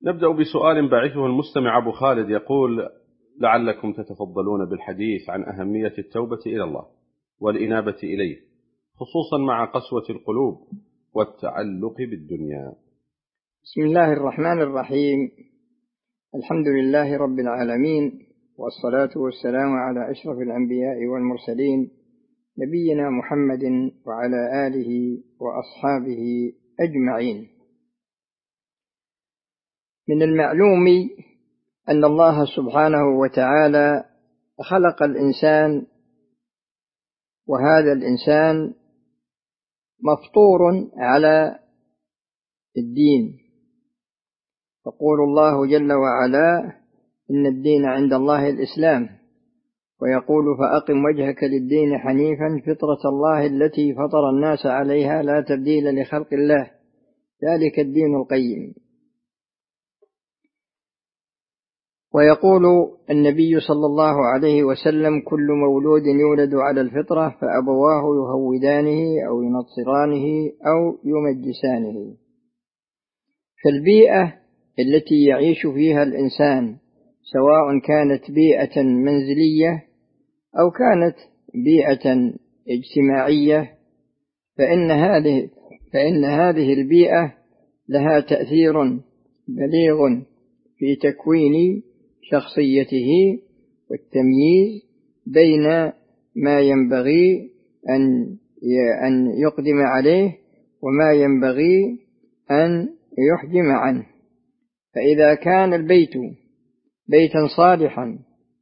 نبدأ بسؤال بعثه المستمع أبو خالد يقول: لعلكم تتفضلون بالحديث عن أهمية التوبة إلى الله والإنابة إليه، خصوصا مع قسوة القلوب والتعلق بالدنيا. بسم الله الرحمن الرحيم. الحمد لله رب العالمين، والصلاة والسلام على أشرف الأنبياء والمرسلين، نبينا محمد وعلى آله وأصحابه أجمعين. من المعلوم أن الله سبحانه وتعالى خلق الإنسان، وهذا الإنسان مفطور على الدين. يقول الله جل وعلا: إن الدين عند الله الإسلام، ويقول: فأقم وجهك للدين حنيفا فطرة الله التي فطر الناس عليها لا تبديل لخلق الله ذلك الدين القيم. ويقول النبي صلى الله عليه وسلم: كل مولود يولد على الفطرة فأبواه يهودانه أو ينصرانه أو يمجسانه. فالبيئة التي يعيش فيها الإنسان، سواء كانت بيئة منزلية أو كانت بيئة اجتماعية، فإن هذه البيئة لها تأثير بليغ في تكوين شخصيته والتمييز بين ما ينبغي أن يقدم عليه وما ينبغي أن يحجم عنه. فإذا كان البيت بيتا صالحا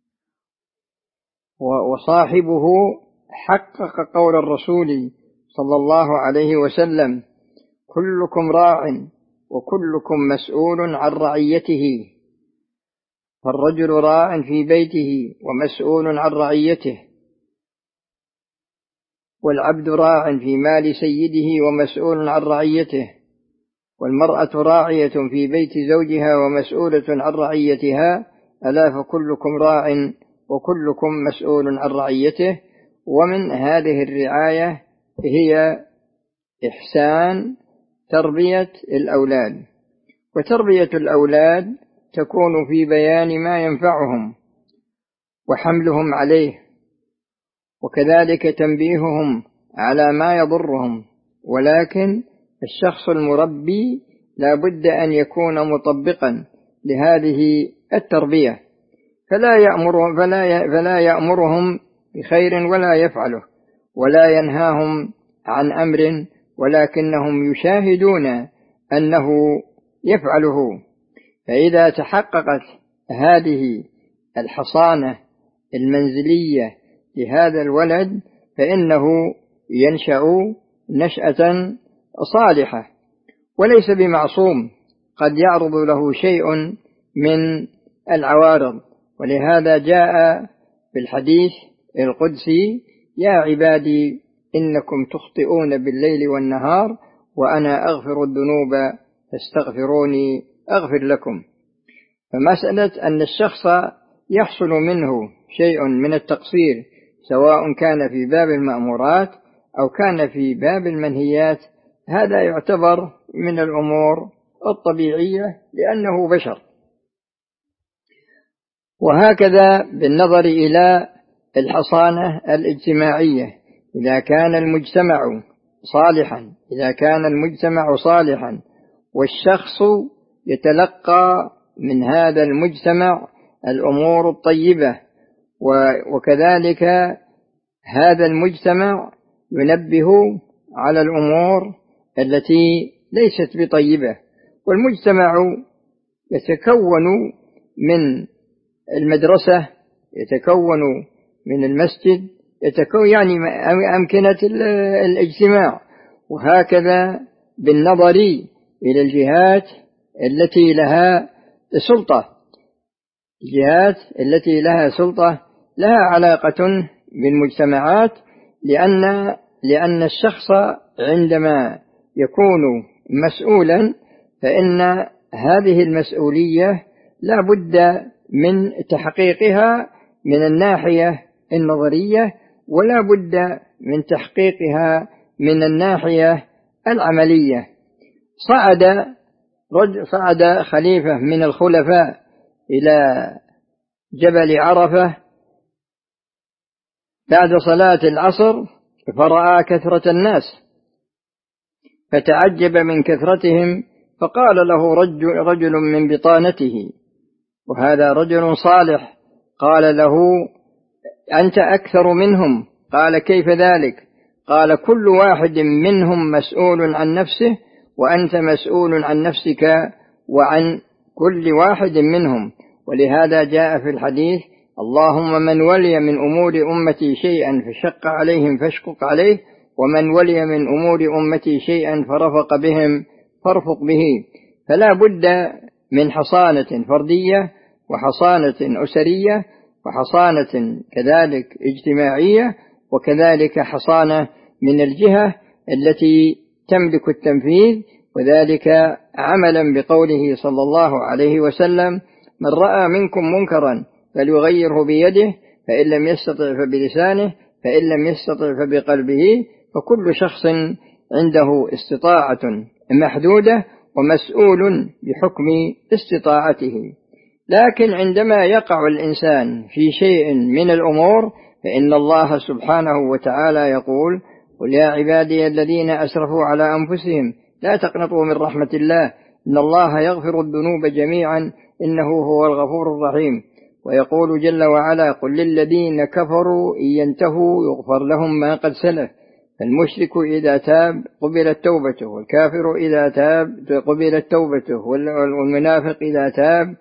وصاحبه حقق قول الرسول صلى الله عليه وسلم: كلكم راع وكلكم مسؤول عن رعيته، فالرجل راع في بيته ومسؤول عن رعيته، والعبد راع في مال سيده ومسؤول عن رعيته، والمرأة راعية في بيت زوجها ومسؤولة عن رعيتها، ألا فكلكم راع وكلكم مسؤول عن رعيته. ومن هذه الرعاية هي إحسان تربية الأولاد، وتربية الأولاد تكون في بيان ما ينفعهم وحملهم عليه، وكذلك تنبيههم على ما يضرهم. ولكن الشخص المربي لا بد أن يكون مطبقا لهذه التربية، فلا يأمرهم بخير ولا يفعله، ولا ينهاهم عن أمر ولكنهم يشاهدون أنه يفعله. فإذا تحققت هذه الحصانة المنزلية لهذا الولد فإنه ينشأ نشأة صالحة، وليس بمعصوم، قد يعرض له شيء من العوارض. ولهذا جاء في الحديث القدسي: يا عبادي إنكم تخطئون بالليل والنهار وأنا أغفر الذنوب فاستغفروني أغفر لكم. فمسألة أن الشخص يحصل منه شيء من التقصير، سواء كان في باب المأمورات أو كان في باب المنهيات، هذا يعتبر من الأمور الطبيعية لأنه بشر. وهكذا بالنظر إلى الحصانة الاجتماعية، إذا كان المجتمع صالحا والشخص يتلقى من هذا المجتمع الأمور الطيبة، وكذلك هذا المجتمع ينبه على الأمور التي ليست بطيبة. والمجتمع يتكون من المدرسة، يتكون من المسجد، يتكون يعني أمكنة الاجتماع. وهكذا بالنظر إلى الجهات التي لها سلطة لها علاقة بالمجتمعات، لأن الشخص عندما يكون مسؤولا فإن هذه المسؤولية لا بد من تحقيقها من الناحية النظرية، ولا بد من تحقيقها من الناحية العملية. صعد صعد خليفة من الخلفاء إلى جبل عرفة بعد صلاة العصر فرأى كثرة الناس فتعجب من كثرتهم، فقال له رجل من بطانته، وهذا رجل صالح، قال له: أنت أكثر منهم. قال: كيف ذلك؟ قال: كل واحد منهم مسؤول عن نفسه، وأنت مسؤول عن نفسك وعن كل واحد منهم. ولهذا جاء في الحديث: اللهم من ولي من أمور أمتي شيئا فشق عليهم فاشقق عليه، ومن ولي من أمور أمتي شيئا فرفق بهم فارفق به. فلا بد من حصانة فردية، وحصانة أسرية، وحصانة كذلك اجتماعية، وكذلك حصانة من الجهة التي تملك التنفيذ، وذلك عملا بقوله صلى الله عليه وسلم: من رأى منكم منكرا فليغيره بيده، فإن لم يستطع فبلسانه، فإن لم يستطع فبقلبه. فكل شخص عنده استطاعة محدودة ومسؤول بحكم استطاعته. لكن عندما يقع الإنسان في شيء من الأمور فإن الله سبحانه وتعالى يقول: قل يا عبادي الذين أسرفوا على أنفسهم لا تقنطوا من رحمة الله إن الله يغفر الذنوب جميعا إنه هو الغفور الرحيم. ويقول جل وعلا: قل للذين كفروا إن ينتهوا يغفر لهم ما قد سلف. فالمشرك إذا تاب قبلت توبته، والكافر إذا تاب قبلت توبته، والمنافق إذا تاب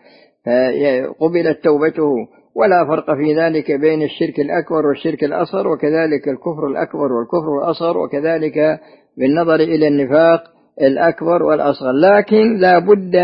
قبلت توبته. ولا فرق في ذلك بين الشرك الأكبر والشرك الأصغر، وكذلك الكفر الأكبر والكفر الأصغر، وكذلك بالنظر إلى النفاق الأكبر والأصغر. لكن لا بد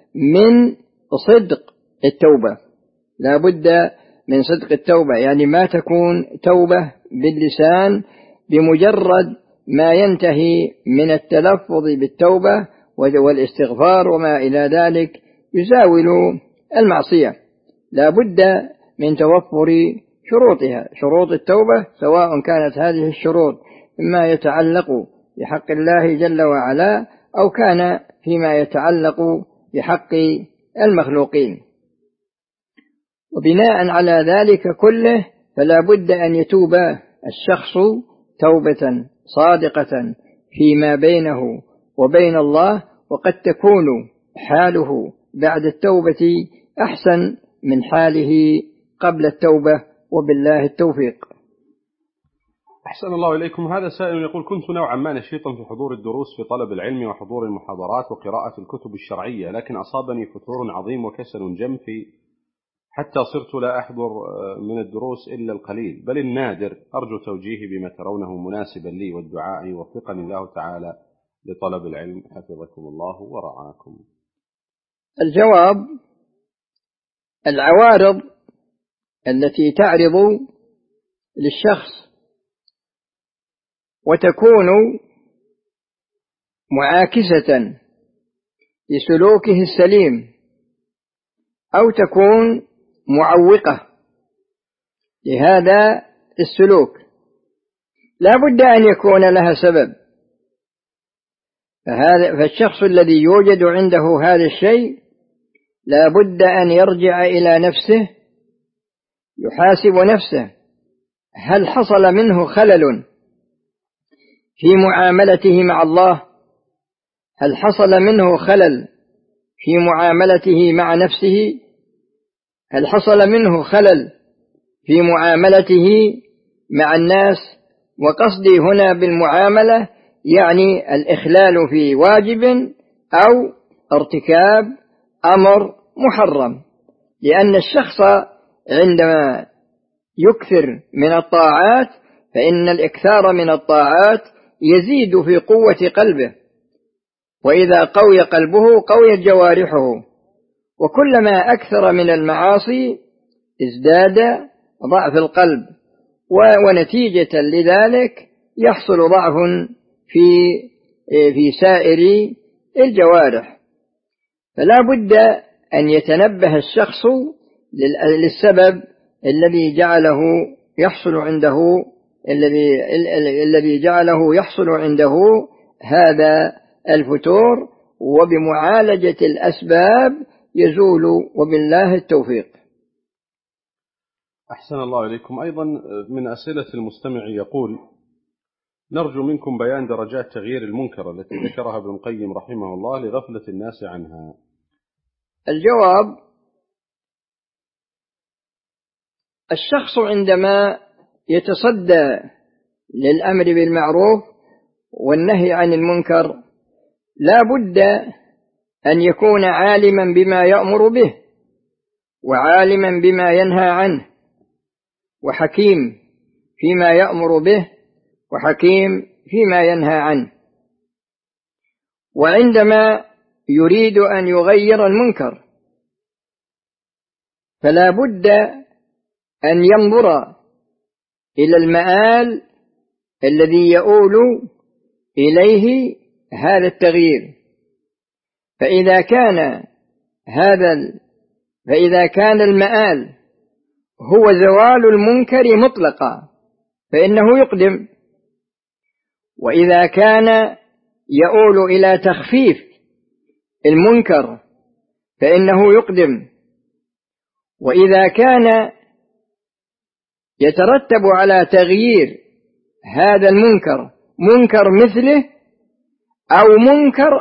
من صدق التوبة، لا بد من صدق التوبة، يعني ما تكون توبة باللسان بمجرد ما ينتهي من التلفظ بالتوبة والاستغفار وما إلى ذلك يزاول المعصية. لا بد من توفر شروطها، شروط التوبة، سواء كانت هذه الشروط مما يتعلق بحق الله جل وعلا أو كان فيما يتعلق بحق المخلوقين. وبناء على ذلك كله فلا بد أن يتوب الشخص توبة صادقة فيما بينه وبين الله، وقد تكون حاله بعد التوبة أحسن من حاله قبل التوبة، وبالله التوفيق. أحسن الله إليكم. هذا سائل يقول: كنت نوعا ما نشيطا في حضور الدروس في طلب العلم وحضور المحاضرات وقراءة الكتب الشرعية، لكن أصابني فتور عظيم وكسل جنفي حتى صرت لا أحضر من الدروس إلا القليل بل النادر. أرجو توجيهي بما ترونه مناسبا لي، والدعاء يوفقني الله تعالى لطلب العلم، حفظكم الله ورعاكم. الجواب: العوارض التي تعرض للشخص وتكون معاكسة لسلوكه السليم أو تكون معوقة لهذا السلوك لا بد أن يكون لها سبب. فالشخص الذي يوجد عنده هذا الشيء لا بد أن يرجع إلى نفسه، يحاسب نفسه: هل حصل منه خلل في معاملته مع الله؟ هل حصل منه خلل في معاملته مع نفسه؟ هل حصل منه خلل في معاملته مع الناس؟ وقصدي هنا بالمعاملة يعني الإخلال في واجب أو ارتكاب أمر محرم، لأن الشخص عندما يكثر من الطاعات فإن الإكثار من الطاعات يزيد في قوة قلبه، وإذا قوي قلبه قويت جوارحه، وكلما أكثر من المعاصي ازداد ضعف القلب، ونتيجة لذلك يحصل ضعف في سائر الجوارح. فلا بد أن يتنبه الشخص للسبب الذي جعله يحصل عنده هذا الفتور، وبمعالجة الأسباب يزول، وبالله التوفيق. أحسن الله إليكم. أيضا من أسئلة المستمع يقول: نرجو منكم بيان درجات تغيير المنكر التي ذكرها ابن القيم رحمه الله لغفلة الناس عنها. الجواب: الشخص عندما يتصدى للأمر بالمعروف والنهي عن المنكر لا بد أن يكون عالما بما يأمر به، وعالما بما ينهى عنه، وحكيم فيما يأمر به، وحكيم فيما ينهى عنه. وعندما يريد أن يغير المنكر فلا بد أن ينظر إلى المآل الذي يؤول إليه هذا التغيير، فإذا كان المآل هو زوال المنكر مطلقا فإنه يقدم، وإذا كان يؤول إلى تخفيف المنكر فإنه يقدم، وإذا كان يترتب على تغيير هذا المنكر منكر مثله أو منكر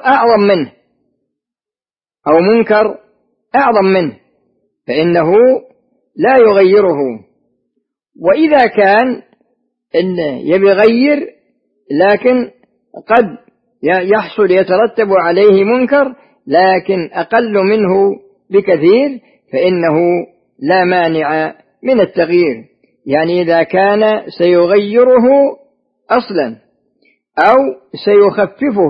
أعظم منه فإنه لا يغيره. وإذا كان إنه يغير لكن قد يترتب عليه منكر لكن أقل منه بكثير فإنه لا مانع من التغيير. يعني إذا كان سيغيره أصلا أو سيخففه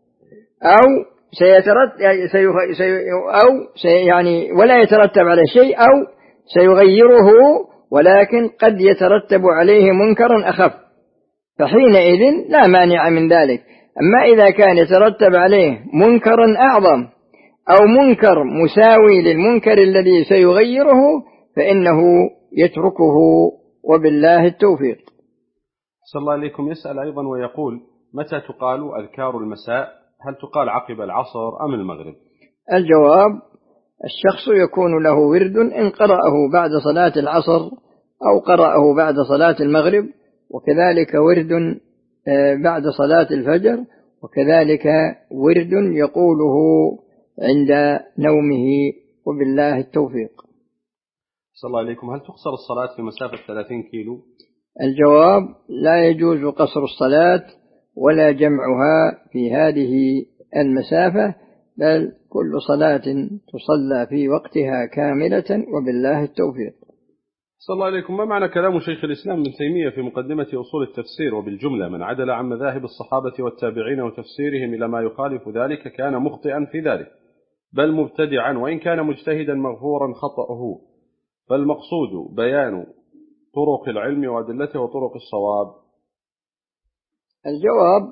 ولا يترتب على شيء، أو سيغيره ولكن قد يترتب عليه منكر أخف، فحينئذ لا مانع من ذلك. أما إذا كان يترتب عليه منكر أعظم أو منكر مساوي للمنكر الذي سيغيره فإنه يتركه، وبالله التوفيق. صلى الله عليكم. يسأل أيضا ويقول: متى تقال أذكار المساء؟ هل تقال عقب العصر أم المغرب؟ الجواب: الشخص يكون له ورد إن قرأه بعد صلاة العصر أو قرأه بعد صلاة المغرب، وكذلك ورد بعد صلاة الفجر، وكذلك ورد يقوله عند نومه، وبالله التوفيق. صلى الله عليكم. هل تقصر الصلاة في مسافة 30 كيلو؟ الجواب: لا يجوز قصر الصلاة ولا جمعها في هذه المسافة، بل كل صلاة تصلى في وقتها كاملة، وبالله التوفيق. صلى الله عليكم. ما معنى كلام شيخ الإسلام ابن تيمية في مقدمة أصول التفسير: وبالجملة من عدل عن مذاهب الصحابة والتابعين وتفسيرهم إلى ما يخالف ذلك كان مخطئا في ذلك، بل مبتدعا، وإن كان مجتهدا مغفورا خطأه، فالمقصود بيان طرق العلم وأدلته وطرق الصواب؟ الجواب: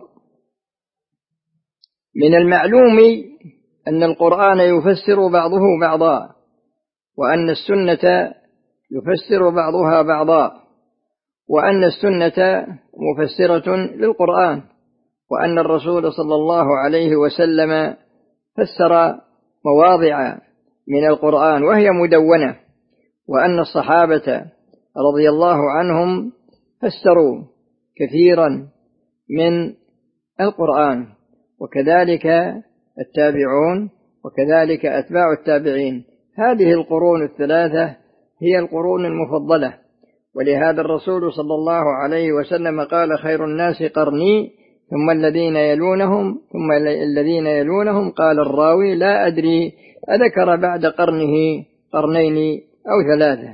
من المعلوم أن القرآن يفسر بعضه بعضا، وأن السنة يفسر بعضها بعضا، وأن السنة مفسرة للقرآن، وأن الرسول صلى الله عليه وسلم فسر مواضع من القرآن وهي مدونة، وأن الصحابة رضي الله عنهم فسروا كثيرا من القرآن، وكذلك التابعون، وكذلك أتباع التابعين. هذه القرون الثلاثة هي القرون المفضلة، ولهذا الرسول صلى الله عليه وسلم قال: خير الناس قرني ثم الذين يلونهم ثم الذين يلونهم. قال الراوي: لا أدري أذكر بعد قرنه قرنين أو ثلاثة.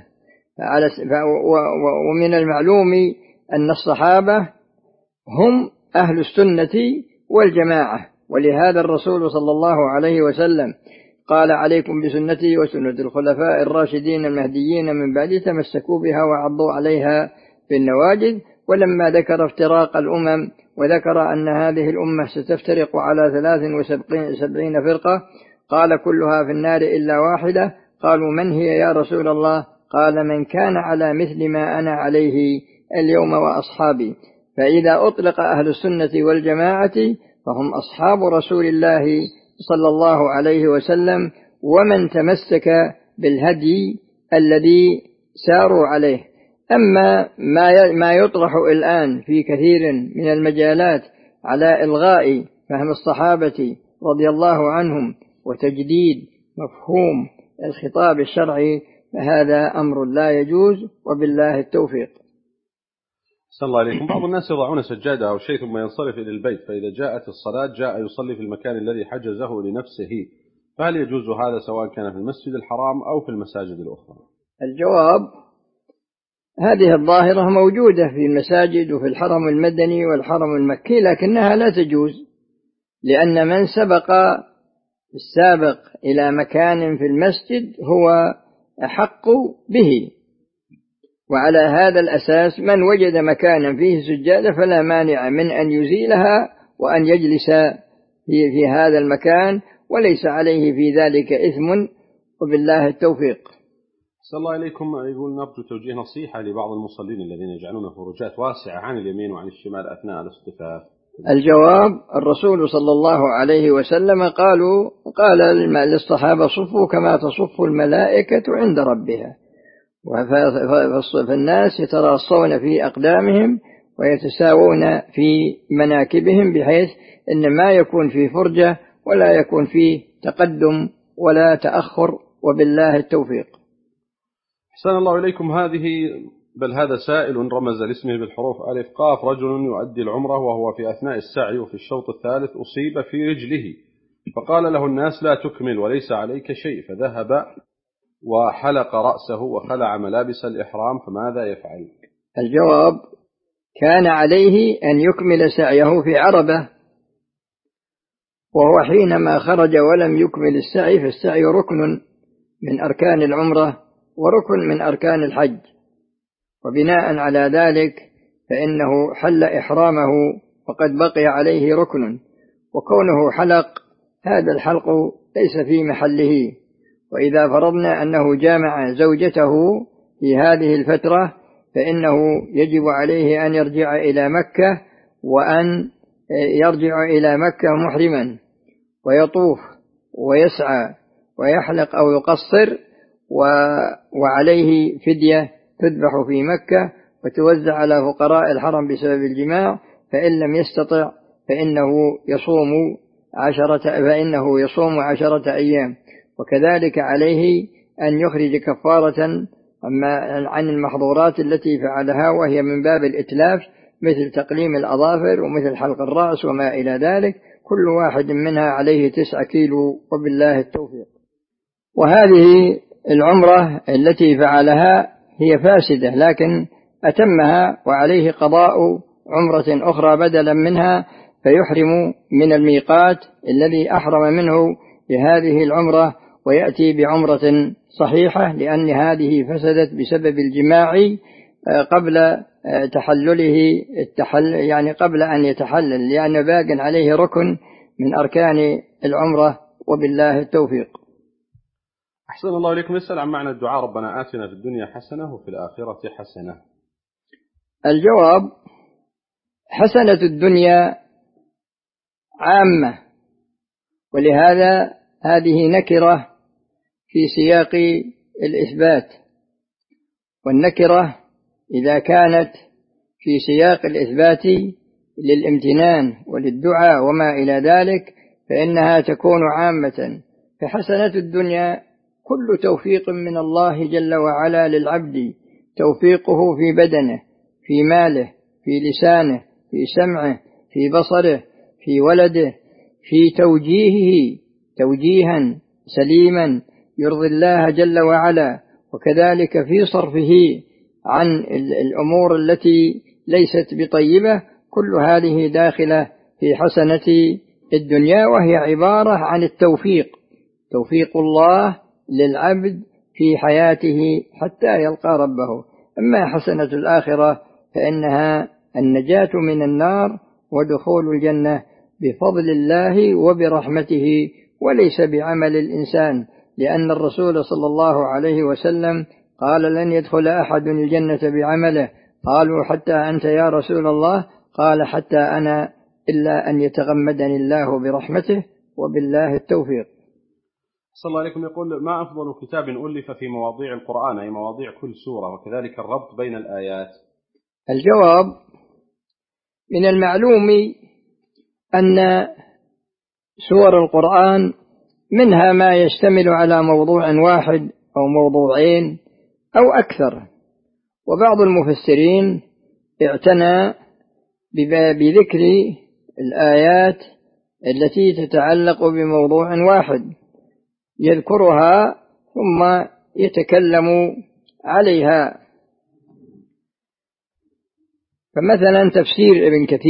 ومن المعلوم أن الصحابة هم أهل السنة والجماعة، ولهذا الرسول صلى الله عليه وسلم قال: عليكم بسنتي وسنة الخلفاء الراشدين المهديين من بعد، تمسكوا بها وعضوا عليها بالنواجذ. ولما ذكر افتراق الأمم وذكر أن هذه الأمة ستفترق على 73 فرقة، قال: كلها في النار إلا واحدة. قالوا: من هي يا رسول الله؟ قال: من كان على مثل ما أنا عليه اليوم وأصحابي. فإذا أطلق أهل السنة والجماعة فهم أصحاب رسول الله صلى الله عليه وسلم ومن تمسك بالهدي الذي ساروا عليه. أما ما يطرح الآن في كثير من المجالات على إلغاء فهم الصحابة رضي الله عنهم وتجديد مفهوم الخطاب الشرعي، فهذا أمر لا يجوز، وبالله التوفيق. صلى الله عليكم. بعض الناس يضعون سجادة أو شيء ثم ينصرف إلى البيت، فإذا جاءت الصلاة جاء يصلي في المكان الذي حجزه لنفسه، فهل يجوز هذا سواء كان في المسجد الحرام أو في المساجد الأخرى؟ الجواب: هذه الظاهرة موجودة في المساجد وفي الحرم المدني والحرم المكي، لكنها لا تجوز، لأن من السابق إلى مكان في المسجد هو أحق به، وعلى هذا الأساس من وجد مكانا فيه سجادة فلا مانع من أن يزيلها وأن يجلس في هذا المكان، وليس عليه في ذلك إثم، وبالله التوفيق. صلى الله عليكم. يقول: نرجو توجيه نصيحة لبعض المصلين الذين يجعلون فروجات واسعة عن اليمين وعن الشمال أثناء الاصطفاف. الجواب: الرسول صلى الله عليه وسلم قال للصحابة: صفوا كما تصف الملائكة عند ربها. فالناس يتراصون في أقدامهم ويتساوون في مناكبهم، بحيث أن ما يكون في فرجة ولا يكون فيه تقدم ولا تأخر، وبالله التوفيق. أحسن الله إليكم. هذا سائل رمز لاسمه بالحروف ألف قاف: رجل يؤدي العمرة وهو في أثناء السعي وفي الشوط الثالث أصيب في رجله، فقال له الناس: لا تكمل وليس عليك شيء، فذهب وحلق رأسه وخلع ملابس الإحرام، فماذا يفعل؟ الجواب: كان عليه أن يكمل سعيه في عربة، وهو حينما خرج ولم يكمل السعي، فالسعي ركن من أركان العمرة وركن من أركان الحج، وبناء على ذلك فإنه حل إحرامه وقد بقي عليه ركن، وكونه حلق هذا الحلق ليس في محله. وإذا فرضنا أنه جامع زوجته في هذه الفترة فإنه يجب عليه أن يرجع إلى مكة، وأن يرجع إلى مكة محرما ويطوف ويسعى ويحلق أو يقصر، وعليه فدية تذبح في مكة وتوزع على فقراء الحرم بسبب الجماع، فإن لم يستطع فإنه يصوم 10 أيام. وكذلك عليه أن يخرج كفارة عن المحظورات التي فعلها، وهي من باب الإتلاف، مثل تقليم الأظافر ومثل حلق الرأس وما إلى ذلك، كل واحد منها عليه 9 كيلو، وبالله التوفيق. وهذه العمرة التي فعلها هي فاسدة، لكن أتمها وعليه قضاء عمرة أخرى بدلا منها، فيحرم من الميقات الذي أحرم منه بهذه العمرة، ويأتي بعمرة صحيحة، لأن هذه فسدت بسبب الجماع قبل تحلله يعني قبل أن يتحلل، لأن باق عليه ركن من أركان العمرة، وبالله التوفيق. أحسن الله إليكم. يسأل عن معنى الدعاء: ربنا آتنا في الدنيا حسنة وفي الآخرة حسنة. الجواب: حسنة الدنيا عامة، ولهذا هذه نكرة في سياق الإثبات، والنكرة إذا كانت في سياق الإثبات للامتنان وللدعاء وما إلى ذلك فإنها تكون عامة. فحسنة الدنيا كل توفيق من الله جل وعلا للعبد، توفيقه في بدنه، في ماله، في لسانه، في سمعه، في بصره، في ولده، في توجيهه توجيها سليما يرضي الله جل وعلا، وكذلك في صرفه عن الأمور التي ليست بطيبة. كل هذه داخلة في حسنة الدنيا، وهي عبارة عن التوفيق، توفيق الله للعبد في حياته حتى يلقى ربه. أما حسنة الآخرة فإنها النجاة من النار ودخول الجنة بفضل الله وبرحمته، وليس بعمل الإنسان، لأن الرسول صلى الله عليه وسلم قال: لن يدخل أحد الجنة بعمله. قالوا: حتى أنت يا رسول الله؟ قال: حتى أنا، إلا أن يتغمدني الله برحمته، وبالله التوفيق. صلى الله عليكم. يقول: ما أفضل كتاب ألف في مواضيع القرآن، أي مواضيع كل سورة، وكذلك الربط بين الآيات؟ الجواب: من المعلوم أن سور القرآن منها ما يشتمل على موضوع واحد أو موضوعين أو أكثر، وبعض المفسرين اعتنى بذكر الآيات التي تتعلق بموضوع واحد يذكرها ثم يتكلم عليها. فمثلا تفسير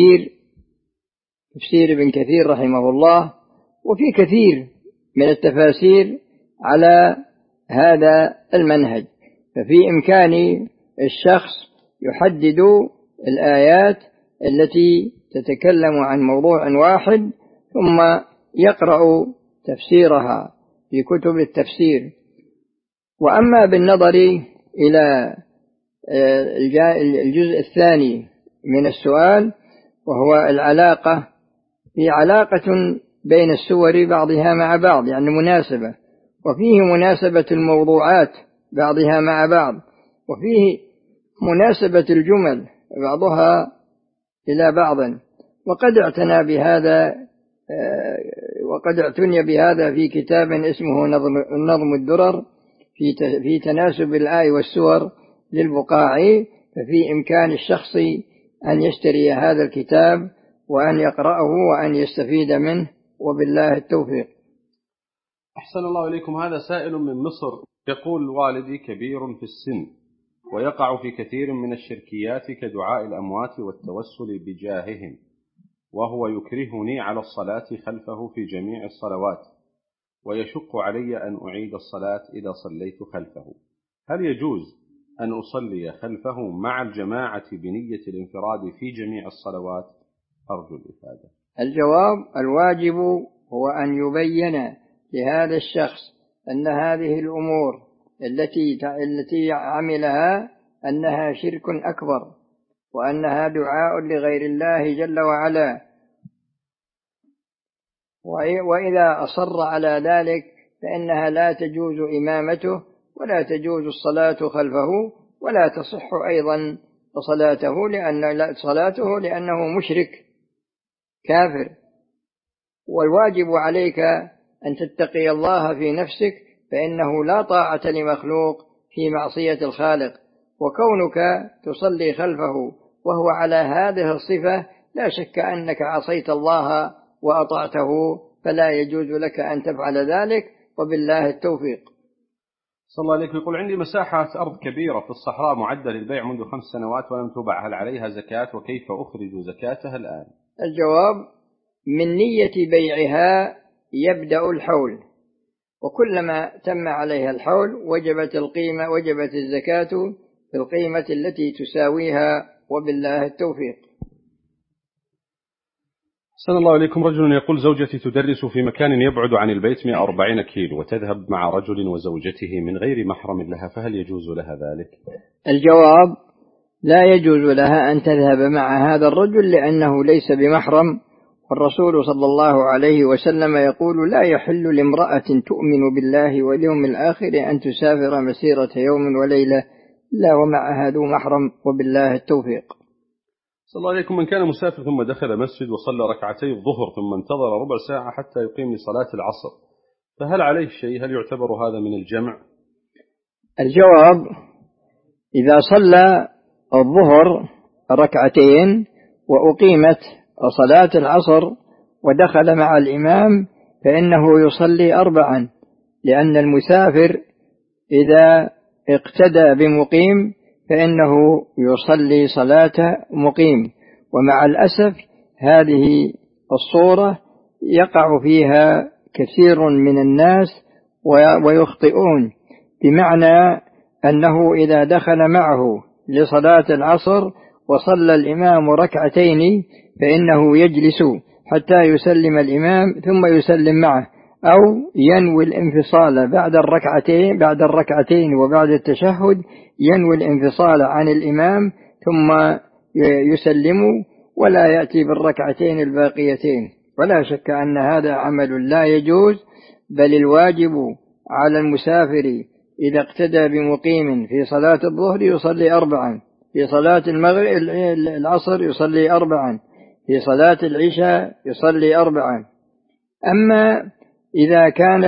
ابن كثير رحمه الله، وفي كثير من التفاسير على هذا المنهج، ففي إمكان الشخص يحدد الآيات التي تتكلم عن موضوع واحد ثم يقرأ تفسيرها في كتب التفسير. وأما بالنظر إلى الجزء الثاني من السؤال، وهو العلاقة، في علاقة بين السور بعضها مع بعض، يعني مناسبة، وفيه مناسبة الموضوعات بعضها مع بعض، وفيه مناسبة الجمل بعضها إلى بعض. وقد اعتني بهذا في كتاب اسمه نظم الدرر في تناسب الآي والسور للبقاعي، ففي إمكان الشخص أن يشتري هذا الكتاب وأن يقرأه وأن يستفيد منه، وبالله التوفيق. أحسن الله إليكم. هذا سائل من مصر يقول: والدي كبير في السن ويقع في كثير من الشركيات كدعاء الأموات والتوسل بجاههم، وهو يكرهني على الصلاة خلفه في جميع الصلوات، ويشق علي أن أعيد الصلاة إذا صليت خلفه. هل يجوز أن أصلي خلفه مع الجماعة بنية الانفراد في جميع الصلوات؟ أرجو الإفادة. الجواب: الواجب هو أن يبين لهذا الشخص أن هذه الأمور التي عملها أنها شرك أكبر، وأنها دعاء لغير الله جل وعلا، وإذا أصر على ذلك فإنها لا تجوز إمامته ولا تجوز الصلاة خلفه، ولا تصح أيضا صلاته لأنه مشرك كافر. والواجب عليك أن تتقي الله في نفسك، فإنه لا طاعة لمخلوق في معصية الخالق، وكونك تصلي خلفه وهو على هذه الصفة لا شك أنك عصيت الله وأطعته، فلا يجوز لك أن تفعل ذلك، وبالله التوفيق. صلى الله عليكم. يقول: عندي مساحة أرض كبيرة في الصحراء معدة للبيع منذ 5 سنوات ولم تباع، هل عليها زكاة وكيف أخرج زكاتها الآن؟ الجواب: من نية بيعها يبدأ الحول، وكلما تم عليها الحول وجبت الزكاة في القيمة التي تساويها، وبالله التوفيق. صلى الله عليكم. رجل يقول: زوجتي تدرس في مكان يبعد عن البيت 140 كيلو، وتذهب مع رجل وزوجته من غير محرم لها، فهل يجوز لها ذلك؟ الجواب: لا يجوز لها أن تذهب مع هذا الرجل لأنه ليس بمحرم، والرسول صلى الله عليه وسلم يقول: لا يحل لامرأة تؤمن بالله واليوم الآخر أن تسافر مسيرة يوم وليلة لا ومعها ذو محرم، وبالله التوفيق. صلى الله عليكم. من كان مسافر ثم دخل مسجد وصلى ركعتي الظهر ثم انتظر ربع ساعة حتى يقيم لصلاة العصر، فهل عليه شيء؟ هل يعتبر هذا من الجمع؟ الجواب: إذا صلى الظهر ركعتين وأقيمت صلاة العصر ودخل مع الإمام فإنه يصلي 4، لأن المسافر إذا اقتدى بمقيم فإنه يصلي صلاة مقيم. ومع الأسف هذه الصورة يقع فيها كثير من الناس ويخطئون، بمعنى أنه إذا دخل معه لصلاة العصر وصلى الإمام ركعتين فإنه يجلس حتى يسلم الإمام ثم يسلم معه، أو ينوي الانفصال بعد الركعتين وبعد التشهد، ينوي الانفصال عن الإمام ثم يسلم ولا يأتي بالركعتين الباقيتين، ولا شك أن هذا عمل لا يجوز، بل الواجب على المسافر إذا اقتدى بمقيم في صلاة الظهر يصلي 4، في صلاة العصر يصلي 4، في صلاة العشاء يصلي 4. أما إذا كان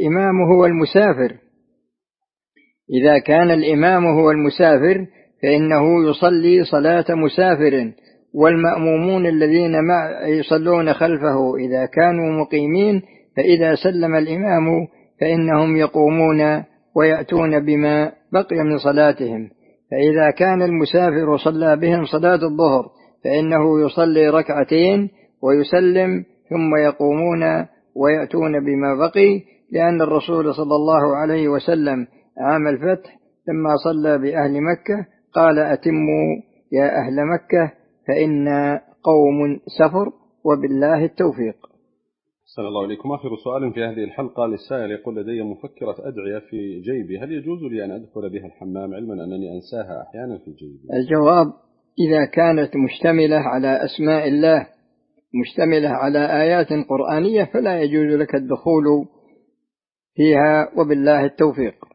الإمام هو المسافر فإنه يصلي صلاة مسافر، والمأمومون الذين يصلون خلفه إذا كانوا مقيمين فإذا سلم الإمام فإنهم يقومون ويأتون بما بقي من صلاتهم. فإذا كان المسافر صلى بهم صلاة الظهر فإنه يصلي 2 ركعتين ويسلم، ثم يقومون ويأتون بما بقي، لأن الرسول صلى الله عليه وسلم عام الفتح لما صلى بأهل مكة قال: أتموا يا أهل مكة فإن قوم سفر وبالله التوفيق. أحسن الله إليكم. آخر سؤال في هذه الحلقة للسائل يقول: لدي مفكرة أدعية في جيبي، هل يجوز لي أن أدخل بها الحمام علما أنني أنساها أحيانا في جيبي؟ الجواب: إذا كانت مشتملة على أسماء الله، مشتملة على آيات قرآنية، فلا يجوز لك الدخول فيها وبالله التوفيق.